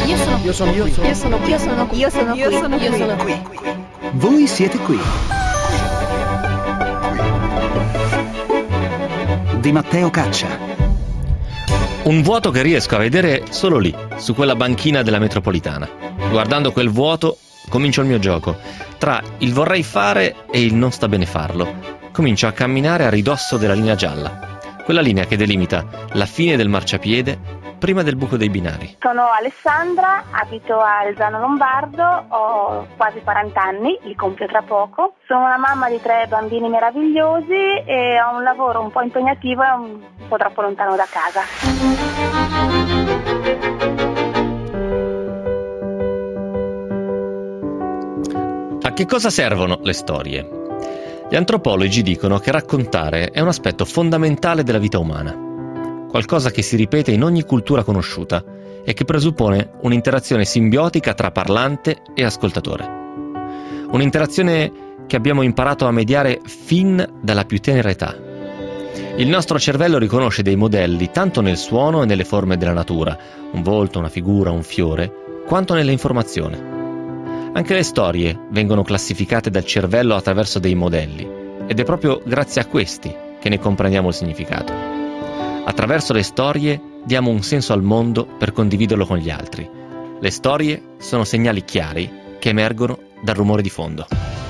Voi siete qui. Di Matteo Caccia. Un vuoto che riesco a vedere solo lì, su quella banchina della metropolitana. Guardando quel vuoto, comincio il mio gioco. Tra il vorrei fare e il non sta bene farlo, comincio a camminare a ridosso della linea gialla. Quella linea che delimita la fine del marciapiede prima del buco dei binari. Sono Alessandra, abito a Elzano Lombardo, ho quasi 40 anni, li compio tra poco. Sono una mamma di 3 bambini meravigliosi e ho un lavoro un po' impegnativo e un po' troppo lontano da casa. A che cosa servono le storie? Gli antropologi dicono che raccontare è un aspetto fondamentale della vita umana. Qualcosa che si ripete in ogni cultura conosciuta e che presuppone un'interazione simbiotica tra parlante e ascoltatore. Un'interazione che abbiamo imparato a mediare fin dalla più tenera età. Il nostro cervello riconosce dei modelli tanto nel suono e nelle forme della natura, un volto, una figura, un fiore, quanto nelle informazioni. Anche le storie vengono classificate dal cervello attraverso dei modelli ed è proprio grazie a questi che ne comprendiamo il significato. Attraverso le storie diamo un senso al mondo per condividerlo con gli altri. Le storie sono segnali chiari che emergono dal rumore di fondo.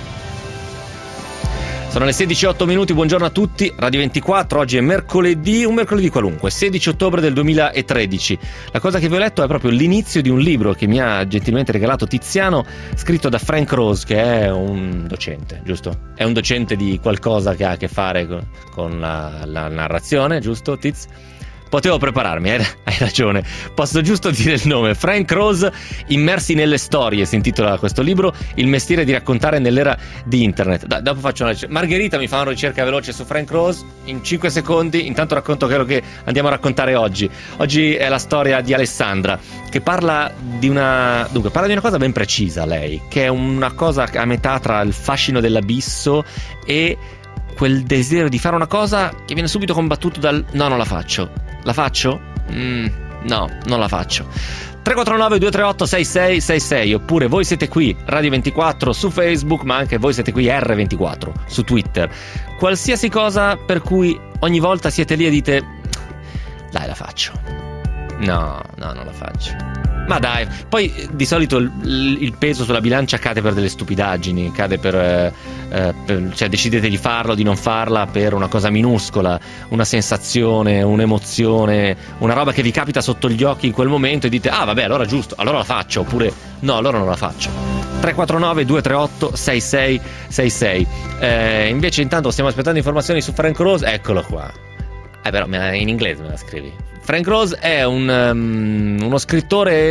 Sono le 16:08, buongiorno a tutti, Radio 24, oggi è mercoledì, un mercoledì qualunque, 16 ottobre del 2013. La cosa che vi ho letto è proprio l'inizio di un libro che mi ha gentilmente regalato Tiziano, scritto da Frank Rose, che è un docente, giusto? È un docente di qualcosa che ha a che fare con la narrazione, giusto, Tiz? Potevo prepararmi, hai ragione. Posso giusto dire il nome. Frank Rose, Immersi nelle storie, si intitola questo libro, il mestiere di raccontare nell'era di internet. Dopo faccio una ricerca. Margherita mi fa una ricerca veloce su Frank Rose, in 5 secondi, intanto racconto quello che andiamo a raccontare oggi. Oggi è la storia di Alessandra, che parla di una cosa ben precisa, lei, che è una cosa a metà tra il fascino dell'abisso e quel desiderio di fare una cosa che viene subito combattuto dal no, non la faccio. La faccio? No, non la faccio. 349 238 6666 oppure voi siete qui Radio 24 su Facebook, ma anche voi siete qui R24 su Twitter. Qualsiasi cosa per cui ogni volta siete lì e dite dai, la faccio. No, non la faccio. Ma dai, poi di solito il peso sulla bilancia cade per delle stupidaggini, cade cioè decidete di farlo, di non farla per una cosa minuscola, una sensazione, un'emozione, una roba che vi capita sotto gli occhi in quel momento e dite ah vabbè, allora giusto, allora la faccio, oppure no, allora non la faccio. 349 238 6666. Invece intanto stiamo aspettando informazioni su Frank Rose, eccolo qua. Però in inglese me la scrivi. Frank Rose è uno scrittore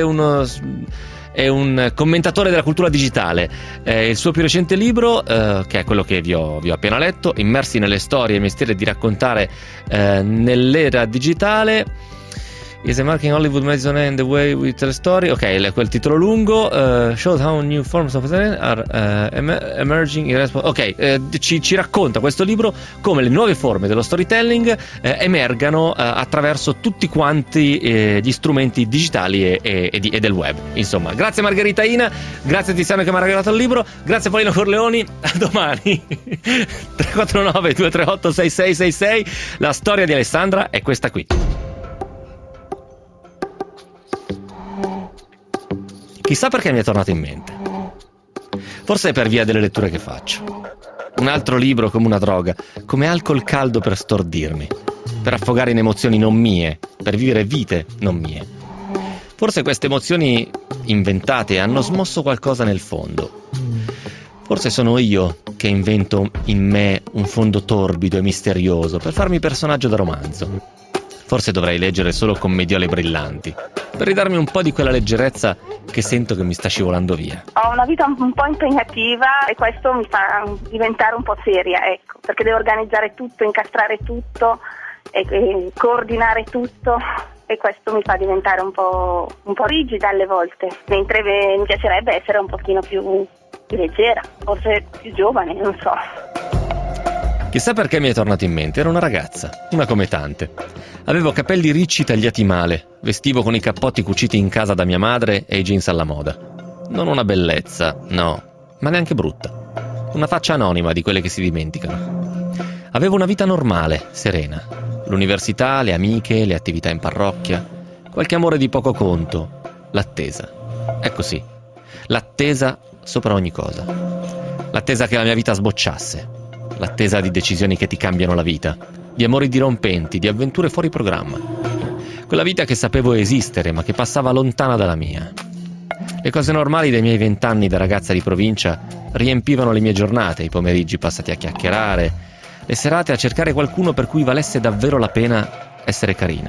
e un commentatore della cultura digitale. Il suo più recente libro, che è quello che vi ho appena letto, Immersi nelle storie, il mestiere di raccontare nell'era digitale, Is Marking Hollywood Madison and the Way We Tell a Story. Ok, quel titolo lungo. Shows how new forms of are emerging in response. Ok, ci racconta questo libro come le nuove forme dello storytelling emergano attraverso tutti quanti gli strumenti digitali e del web. Insomma, grazie Margherita Ina, grazie Tiziano che mi ha regalato il libro, grazie Paolino Corleoni, a domani. 349 238 6666. La storia di Alessandra è questa qui. Chissà perché mi è tornato in mente. Forse è per via delle letture che faccio. Un altro libro come una droga, come alcol caldo per stordirmi, per affogare in emozioni non mie, per vivere vite non mie. Forse queste emozioni inventate hanno smosso qualcosa nel fondo. Forse sono io che invento in me un fondo torbido e misterioso per farmi personaggio da romanzo. Forse dovrei leggere solo commediole brillanti, per ridarmi un po' di quella leggerezza che sento che mi sta scivolando via. Ho una vita un po' impegnativa e questo mi fa diventare un po' seria, ecco, perché devo organizzare tutto, incastrare tutto e coordinare tutto, e questo mi fa diventare un po' rigida alle volte, mentre mi piacerebbe essere un pochino più leggera, forse più giovane, non so. Chissà perché mi è tornato in mente, era una ragazza, una come tante. Avevo capelli ricci tagliati male, vestivo con i cappotti cuciti in casa da mia madre e i jeans alla moda. Non una bellezza, no, ma neanche brutta. Una faccia anonima di quelle che si dimenticano. Avevo una vita normale, serena. L'università, le amiche, le attività in parrocchia, qualche amore di poco conto, l'attesa. Ecco sì, l'attesa sopra ogni cosa. L'attesa che la mia vita sbocciasse. L'attesa di decisioni che ti cambiano la vita, di amori dirompenti, di avventure fuori programma. Quella vita che sapevo esistere, ma che passava lontana dalla mia. Le cose normali dei miei 20 anni da ragazza di provincia riempivano le mie giornate, i pomeriggi passati a chiacchierare, le serate a cercare qualcuno per cui valesse davvero la pena essere carina.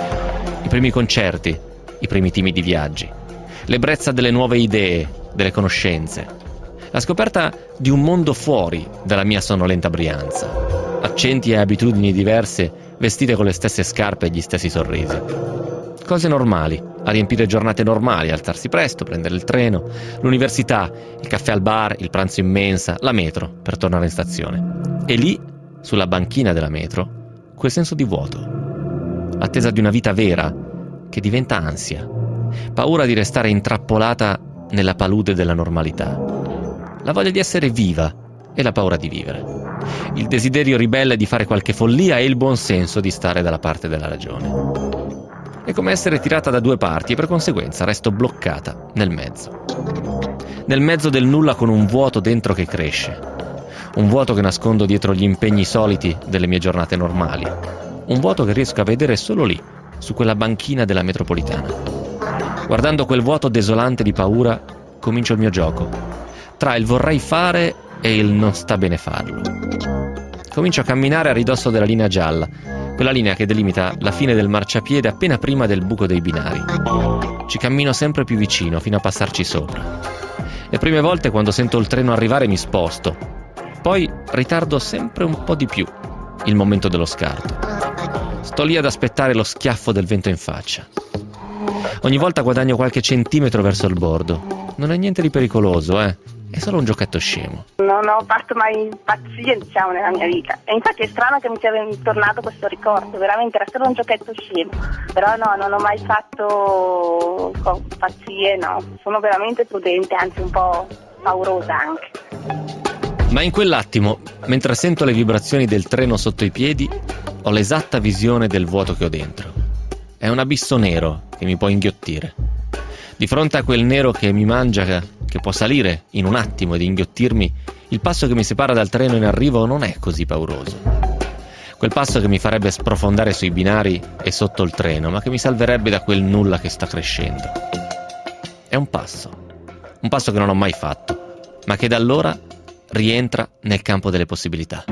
I primi concerti, i primi timidi viaggi, l'ebbrezza delle nuove idee, delle conoscenze, la scoperta di un mondo fuori dalla mia sonnolenta Brianza, accenti e abitudini diverse, vestite con le stesse scarpe e gli stessi sorrisi. Cose normali, a riempire giornate normali, alzarsi presto, prendere il treno, l'università, il caffè al bar, il pranzo in mensa, la metro per tornare in stazione. E lì, sulla banchina della metro, quel senso di vuoto, l'attesa di una vita vera che diventa ansia, paura di restare intrappolata nella palude della normalità. La voglia di essere viva e la paura di vivere. Il desiderio ribelle di fare qualche follia e il buon senso di stare dalla parte della ragione. È come essere tirata da due parti e per conseguenza resto bloccata nel mezzo. Nel mezzo del nulla con un vuoto dentro che cresce. Un vuoto che nascondo dietro gli impegni soliti delle mie giornate normali. Un vuoto che riesco a vedere solo lì, su quella banchina della metropolitana. Guardando quel vuoto desolante di paura, comincio il mio gioco. Tra il vorrei fare e il non sta bene farlo. Comincio a camminare a ridosso della linea gialla, quella linea che delimita la fine del marciapiede appena prima del buco dei binari. Ci cammino sempre più vicino fino a passarci sopra. Le prime volte quando sento il treno arrivare mi sposto, poi ritardo sempre un po' di più il momento dello scarto. Sto lì ad aspettare lo schiaffo del vento in faccia. Ogni volta guadagno qualche centimetro verso il bordo. Non è niente di pericoloso, È solo un giochetto scemo. Non ho fatto mai pazzie, diciamo, nella mia vita. E infatti è strano che mi sia tornato questo ricordo. Veramente era solo un giochetto scemo. Però no, non ho mai fatto pazzie, no. Sono veramente prudente, anzi un po' paurosa anche. Ma in quell'attimo, mentre sento le vibrazioni del treno sotto i piedi, ho l'esatta visione del vuoto che ho dentro. È un abisso nero che mi può inghiottire. Di fronte a quel nero che mi mangia, che può salire in un attimo ed inghiottirmi, il passo che mi separa dal treno in arrivo non è così pauroso. Quel passo che mi farebbe sprofondare sui binari e sotto il treno, ma che mi salverebbe da quel nulla che sta crescendo. È un passo che non ho mai fatto, ma che da allora rientra nel campo delle possibilità.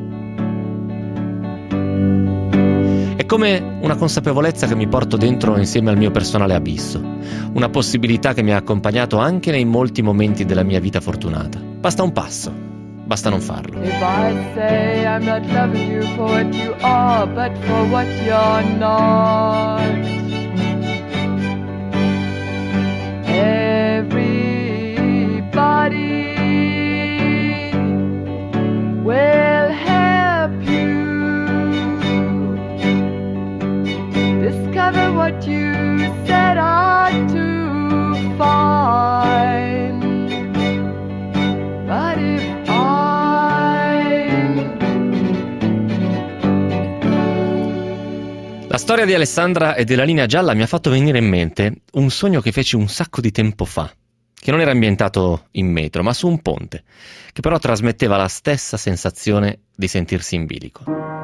È come una consapevolezza che mi porto dentro insieme al mio personale abisso, una possibilità che mi ha accompagnato anche nei molti momenti della mia vita fortunata. Basta un passo, basta non farlo. If I say I'm not loving you for what you are, but for what you're not, everybody will help you discover what you set out to find. But if La storia di Alessandra e della linea gialla mi ha fatto venire in mente un sogno che feci un sacco di tempo fa, che non era ambientato in metro, ma su un ponte, che però trasmetteva la stessa sensazione di sentirsi in bilico.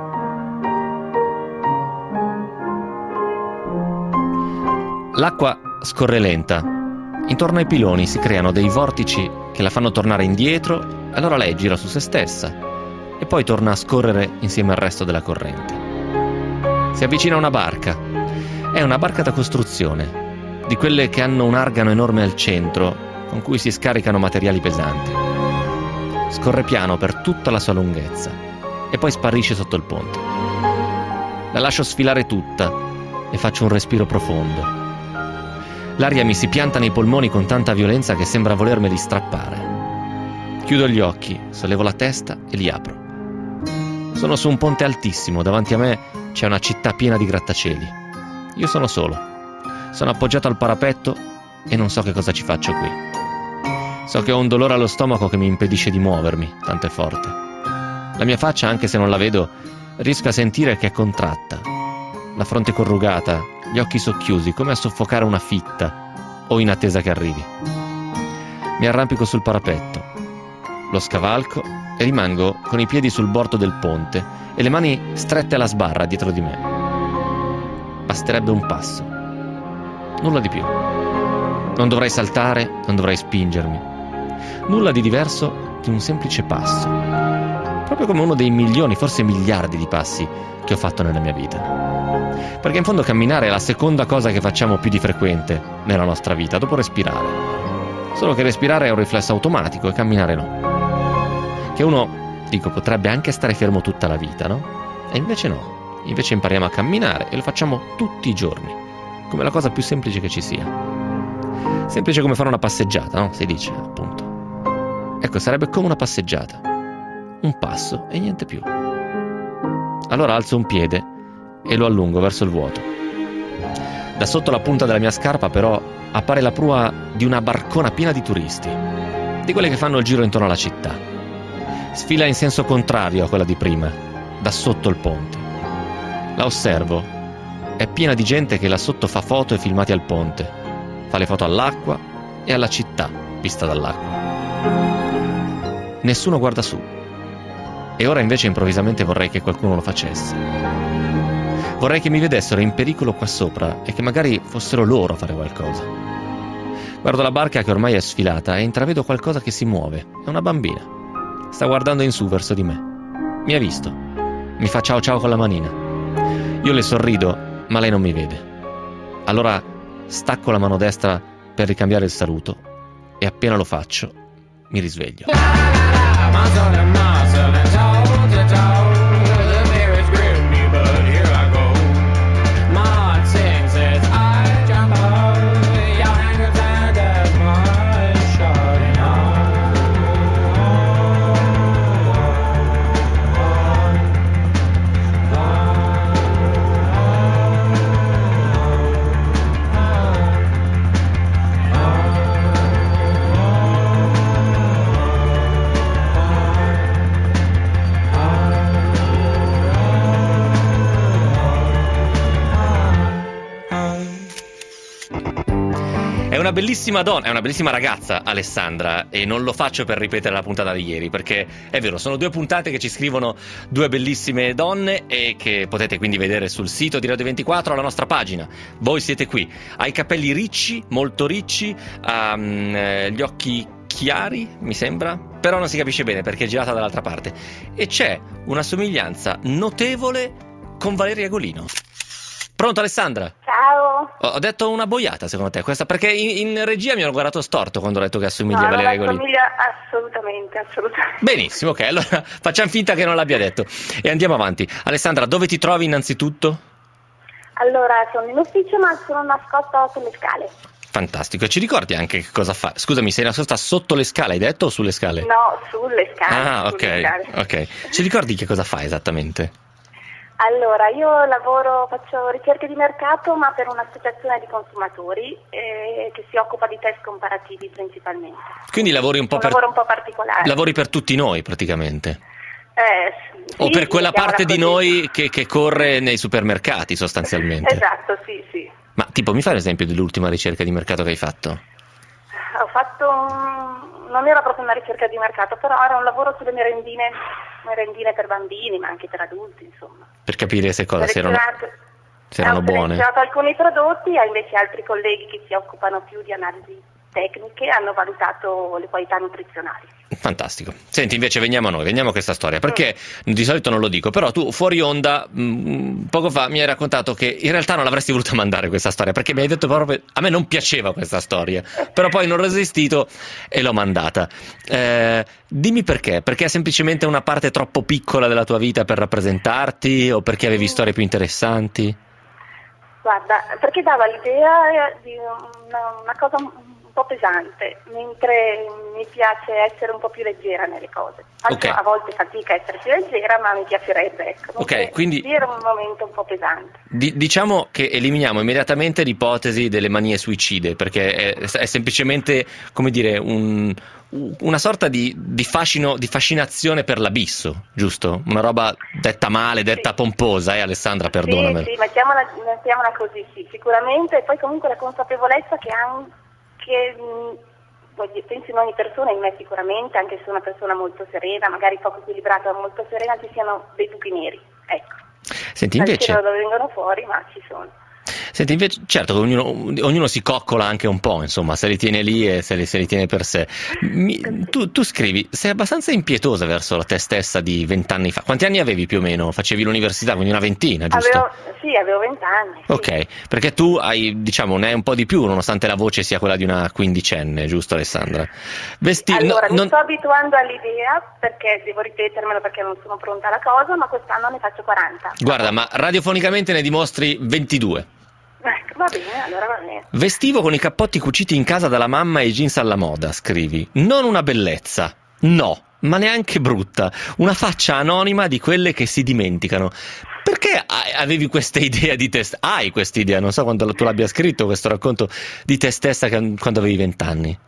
L'acqua scorre lenta. Intorno ai piloni si creano dei vortici che la fanno tornare indietro, e allora lei gira su se stessa e poi torna a scorrere insieme al resto della corrente. Si avvicina una barca. È una barca da costruzione, di quelle che hanno un argano enorme al centro, con cui si scaricano materiali pesanti. Scorre piano per tutta la sua lunghezza e poi sparisce sotto il ponte. La lascio sfilare tutta e faccio un respiro profondo. L'aria mi si pianta nei polmoni con tanta violenza che sembra volermeli strappare. Chiudo gli occhi, sollevo la testa e li apro. Sono su un ponte altissimo, davanti a me c'è una città piena di grattacieli. Io sono solo. Sono appoggiato al parapetto e non so che cosa ci faccio qui. So che ho un dolore allo stomaco che mi impedisce di muovermi, tanto è forte. La mia faccia, anche se non la vedo, riesco a sentire che è contratta. La fronte corrugata, gli occhi socchiusi, come a soffocare una fitta o in attesa che arrivi. Mi arrampico sul parapetto, lo scavalco e rimango con i piedi sul bordo del ponte e le mani strette alla sbarra dietro di me. Basterebbe un passo, nulla di più. Non dovrei saltare, non dovrei spingermi. Nulla di diverso di un semplice passo, proprio come uno dei milioni, forse miliardi di passi che ho fatto nella mia vita. Perché in fondo camminare è la seconda cosa che facciamo più di frequente nella nostra vita, dopo respirare. Solo che respirare è un riflesso automatico e camminare no. Che uno, dico, potrebbe anche stare fermo tutta la vita, no? E invece no. Invece impariamo a camminare e lo facciamo tutti i giorni, come la cosa più semplice che ci sia. Semplice come fare una passeggiata, no? Si dice, appunto. Ecco, sarebbe come una passeggiata. Un passo e niente più. Allora alzo un piede e lo allungo verso il vuoto. Da sotto la punta della mia scarpa, però, appare la prua di una barcona piena di turisti, di quelle che fanno il giro intorno alla città. Sfila in senso contrario a quella di prima, da sotto il ponte. La osservo. È piena di gente che là sotto fa foto e filmati al ponte. Fa le foto all'acqua e alla città vista dall'acqua. Nessuno guarda su. E ora invece improvvisamente vorrei che qualcuno lo facesse. Vorrei che mi vedessero in pericolo qua sopra e che magari fossero loro a fare qualcosa. Guardo la barca che ormai è sfilata e intravedo qualcosa che si muove. È una bambina. Sta guardando in su verso di me. Mi ha visto. Mi fa ciao ciao con la manina. Io le sorrido, ma lei non mi vede. Allora stacco la mano destra per ricambiare il saluto e appena lo faccio mi risveglio. È una bellissima donna, è una bellissima ragazza, Alessandra, e non lo faccio per ripetere la puntata di ieri, perché è vero, sono 2 puntate che ci scrivono 2 bellissime donne e che potete quindi vedere sul sito di Radio 24, alla nostra pagina. Voi siete qui, ha i capelli ricci, molto ricci, ha gli occhi chiari, mi sembra, però non si capisce bene perché è girata dall'altra parte, e c'è una somiglianza notevole con Valeria Golino. Pronto, Alessandra? Ciao. Ho detto una boiata secondo te questa? Perché in regia mi hanno guardato storto quando ho detto che assomiglia a Valeria Golino. Assomiglia assolutamente. Benissimo, ok, allora facciamo finta che non l'abbia detto e andiamo avanti. Alessandra, dove ti trovi innanzitutto? Allora, sono in ufficio ma sono nascosta sulle scale. Fantastico, e ci ricordi anche che cosa fa? Scusami, sei nascosta sotto le scale, hai detto, o sulle scale? No, sulle scale. Ah, sulle scale. ok. Ci ricordi che cosa fai esattamente? Allora, io faccio ricerche di mercato, ma per un'associazione di consumatori che si occupa di test comparativi principalmente. Quindi lavori un po' lavoro un po' particolare. Lavori per tutti noi praticamente? Sì, o per quella parte di così. noi che corre nei supermercati sostanzialmente? Esatto, sì. Ma tipo, mi fai un esempio dell'ultima ricerca di mercato che hai fatto? Ho fatto non era proprio una ricerca di mercato, però era un lavoro sulle merendine per bambini, ma anche per adulti, insomma. Per capire se erano Ho buone. selezionato alcuni prodotti, e invece altri colleghi che si occupano più di analisi tecniche hanno valutato le qualità nutrizionali. Fantastico. Senti, invece veniamo a questa storia, perché di solito non lo dico, però tu fuori onda poco fa mi hai raccontato che in realtà non l'avresti voluta mandare questa storia, perché mi hai detto proprio a me non piaceva questa storia, però poi non ho resistito e l'ho mandata. Dimmi perché è semplicemente una parte troppo piccola della tua vita per rappresentarti, o perché avevi storie più interessanti? Guarda, perché dava l'idea di una cosa un po' pesante, mentre mi piace essere un po' più leggera nelle cose. Faccio a volte fatica a essere più leggera, ma mi piacerebbe, ecco. Ok, quindi dire un momento un po' pesante. Diciamo che eliminiamo immediatamente l'ipotesi delle manie suicide, perché è semplicemente, come dire, una sorta di fascinazione per l'abisso, giusto? Una roba detta male, detta pomposa, Alessandra, perdonamelo. Sì, mettiamola così, sì, sicuramente. E poi comunque la consapevolezza che penso in ogni persona, in me sicuramente, anche se una persona molto serena, magari poco equilibrata, molto serena, ci siano dei buchi neri, ecco. Senti, invece, non vengono fuori, ma ci sono. Senti, invece, certo che ognuno si coccola anche un po', insomma, se li tiene lì e se li tiene per sé. Tu scrivi, sei abbastanza impietosa verso te stessa di 20 anni fa. Quanti anni avevi più o meno? Facevi l'università, quindi una ventina, giusto? Avevo 20 anni. Sì. Ok, perché tu hai, diciamo, ne hai un po' di più, nonostante la voce sia quella di una quindicenne, giusto Alessandra? Mi sto abituando all'idea, perché devo ripetermelo perché non sono pronta alla cosa, ma quest'anno ne faccio 40. Guarda, ma radiofonicamente ne dimostri 22. Va bene, allora va bene. Vestivo con i cappotti cuciti in casa dalla mamma e i jeans alla moda, scrivi. Non una bellezza, no, ma neanche brutta. Una faccia anonima di quelle che si dimenticano. Perché avevi questa idea di te stessa? Hai questa idea, non so quando tu l'abbia scritto questo racconto di te stessa quando avevi 20 anni.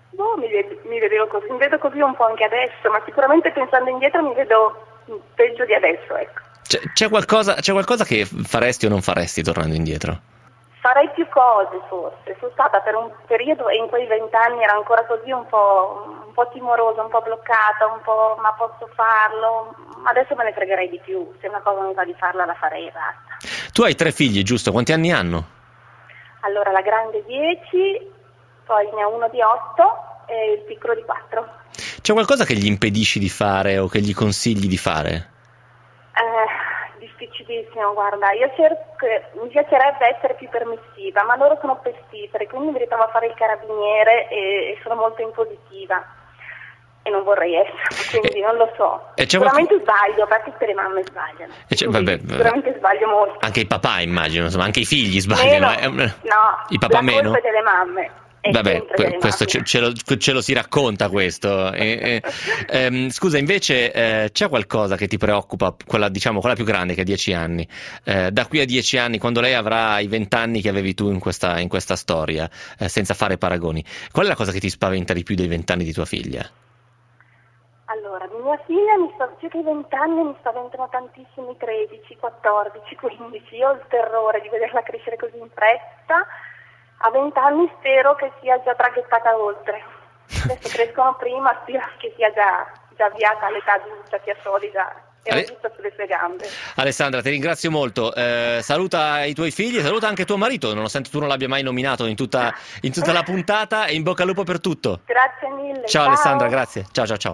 Mi vedo così un po' anche adesso, ma sicuramente pensando indietro mi vedo peggio di adesso, ecco. C'è qualcosa che faresti o non faresti tornando indietro? Farei più cose forse, sono stata per un periodo e in quei 20 anni ero ancora così un po' timorosa, un po' bloccata, un po' ma posso farlo, adesso me ne fregherei di più, se una cosa mi va di farla la farei e basta. Tu hai 3 figli, giusto? Quanti anni hanno? Allora la grande 10, poi ne ho uno di 8 e il piccolo di 4. C'è qualcosa che gli impedisci di fare o che gli consigli di fare? Difficilissimo, guarda, mi piacerebbe essere più permissiva, ma loro sono pestiferi, quindi mi ritrovo a fare il carabiniere e sono molto impositiva e non vorrei essere, quindi non lo so. Sicuramente sbaglio, perché tutte le mamme sbagliano. Sicuramente sbaglio molto. Anche i papà, immagino, insomma, anche i figli sbagliano. No, i papà meno. La colpa è delle mamme. Vabbè, questo ce lo si racconta questo. Scusa, invece c'è qualcosa che ti preoccupa, quella più grande che è 10 anni, da qui a 10 anni, quando lei avrà i 20 anni che avevi tu in questa storia, senza fare paragoni, qual è la cosa che ti spaventa di più dei 20 anni di tua figlia? Allora, di mia figlia più che i 20 anni mi spaventano tantissimi 13, 14, 15, io ho il terrore di vederla crescere così in fretta. A 20 anni spero che sia già traghettata oltre. Adesso crescono prima, spero che sia già avviata all'età adulta, sia solida e robusta sulle sue gambe. Alessandra, ti ringrazio molto. Saluta i tuoi figli, saluta anche tuo marito, nonostante tu non l'abbia mai nominato in tutta la puntata, e in bocca al lupo per tutto. Grazie mille. Ciao Alessandra, grazie. Ciao. Ciao.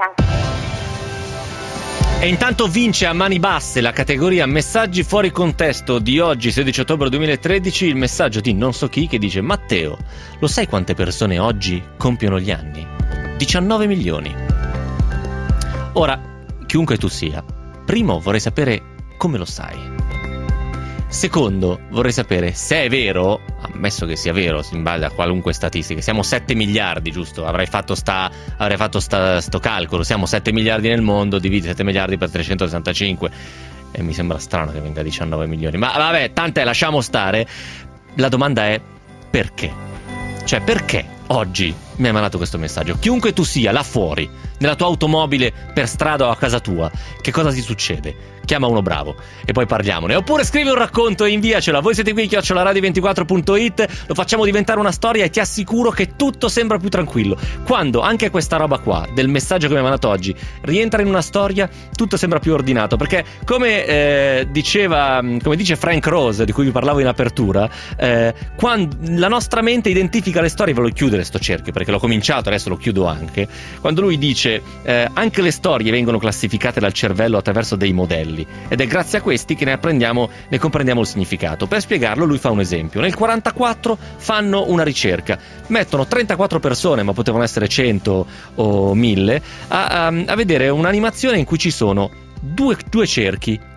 E intanto vince a mani basse la categoria messaggi fuori contesto di oggi, 16 ottobre 2013, il messaggio di non so chi che dice: Matteo, lo sai quante persone oggi compiono gli anni? 19 milioni. Ora, chiunque tu sia, primo vorrei sapere come lo sai. Secondo, vorrei sapere se è vero, ammesso che sia vero, in base a qualunque statistica, siamo 7 miliardi, giusto? Avrei fatto sto calcolo, siamo 7 miliardi nel mondo, dividi 7 miliardi per 365, e mi sembra strano che venga 19 milioni. Ma vabbè, tant'è, lasciamo stare. La domanda è perché? Cioè, perché oggi mi hai mandato questo messaggio? Chiunque tu sia, là fuori, nella tua automobile, per strada o a casa tua, che cosa ti succede? Chiama uno bravo e poi parliamone. Oppure scrivi un racconto e inviacelo. Voi siete qui, @radio24.it. Lo facciamo diventare una storia e ti assicuro che tutto sembra più tranquillo. Quando anche questa roba qua, del messaggio che mi hai mandato oggi, rientra in una storia, tutto sembra più ordinato. Perché come dice Frank Rose, di cui vi parlavo in apertura, quando la nostra mente identifica le storie, voglio chiudere sto cerchio perché l'ho cominciato, adesso lo chiudo anche, quando lui dice anche le storie vengono classificate dal cervello attraverso dei modelli, ed è grazie a questi che ne comprendiamo il significato. Per spiegarlo lui fa un esempio: nel 44 fanno una ricerca, mettono 34 persone, ma potevano essere 100 o 1000, a vedere un'animazione in cui ci sono due cerchi,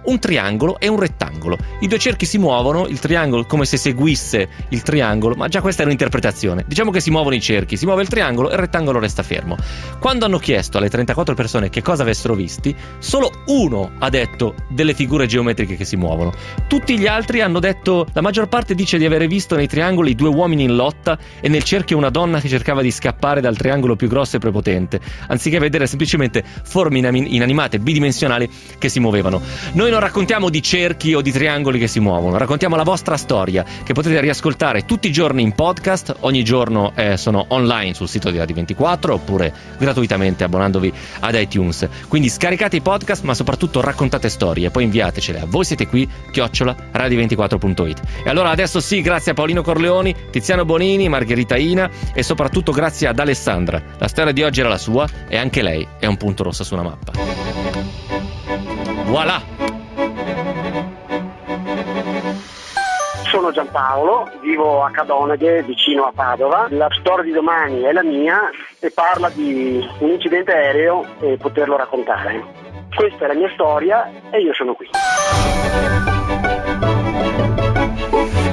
un triangolo e un rettangolo. I due cerchi si muovono, il triangolo come se seguisse il triangolo, ma già questa è un'interpretazione. Diciamo che si muovono i cerchi, si muove il triangolo e il rettangolo resta fermo. Quando hanno chiesto alle 34 persone che cosa avessero visti, solo uno ha detto delle figure geometriche che si muovono. Tutti gli altri hanno detto, la maggior parte dice di avere visto nei triangoli 2 uomini in lotta e nel cerchio una donna che cercava di scappare dal triangolo più grosso e prepotente, anziché vedere semplicemente forme inanimate, bidimensionali che si muovevano. Noi non raccontiamo di cerchi o di triangoli che si muovono, raccontiamo la vostra storia, che potete riascoltare tutti i giorni in podcast. Ogni giorno sono online sul sito di Radio 24 oppure gratuitamente abbonandovi ad iTunes. Quindi scaricate i podcast, ma soprattutto raccontate storie, poi inviatecele a voi siete qui @radio24.it. E allora adesso sì, grazie a Paolino Corleoni, Tiziano Bonini, Margherita Ina e soprattutto grazie ad Alessandra. La storia di oggi era la sua e anche lei è un punto rosso su una mappa. Voilà! Sono Giampaolo, vivo a Cadoneghe, vicino a Padova. La storia di domani è la mia e parla di un incidente aereo e poterlo raccontare. Questa è la mia storia e io sono qui.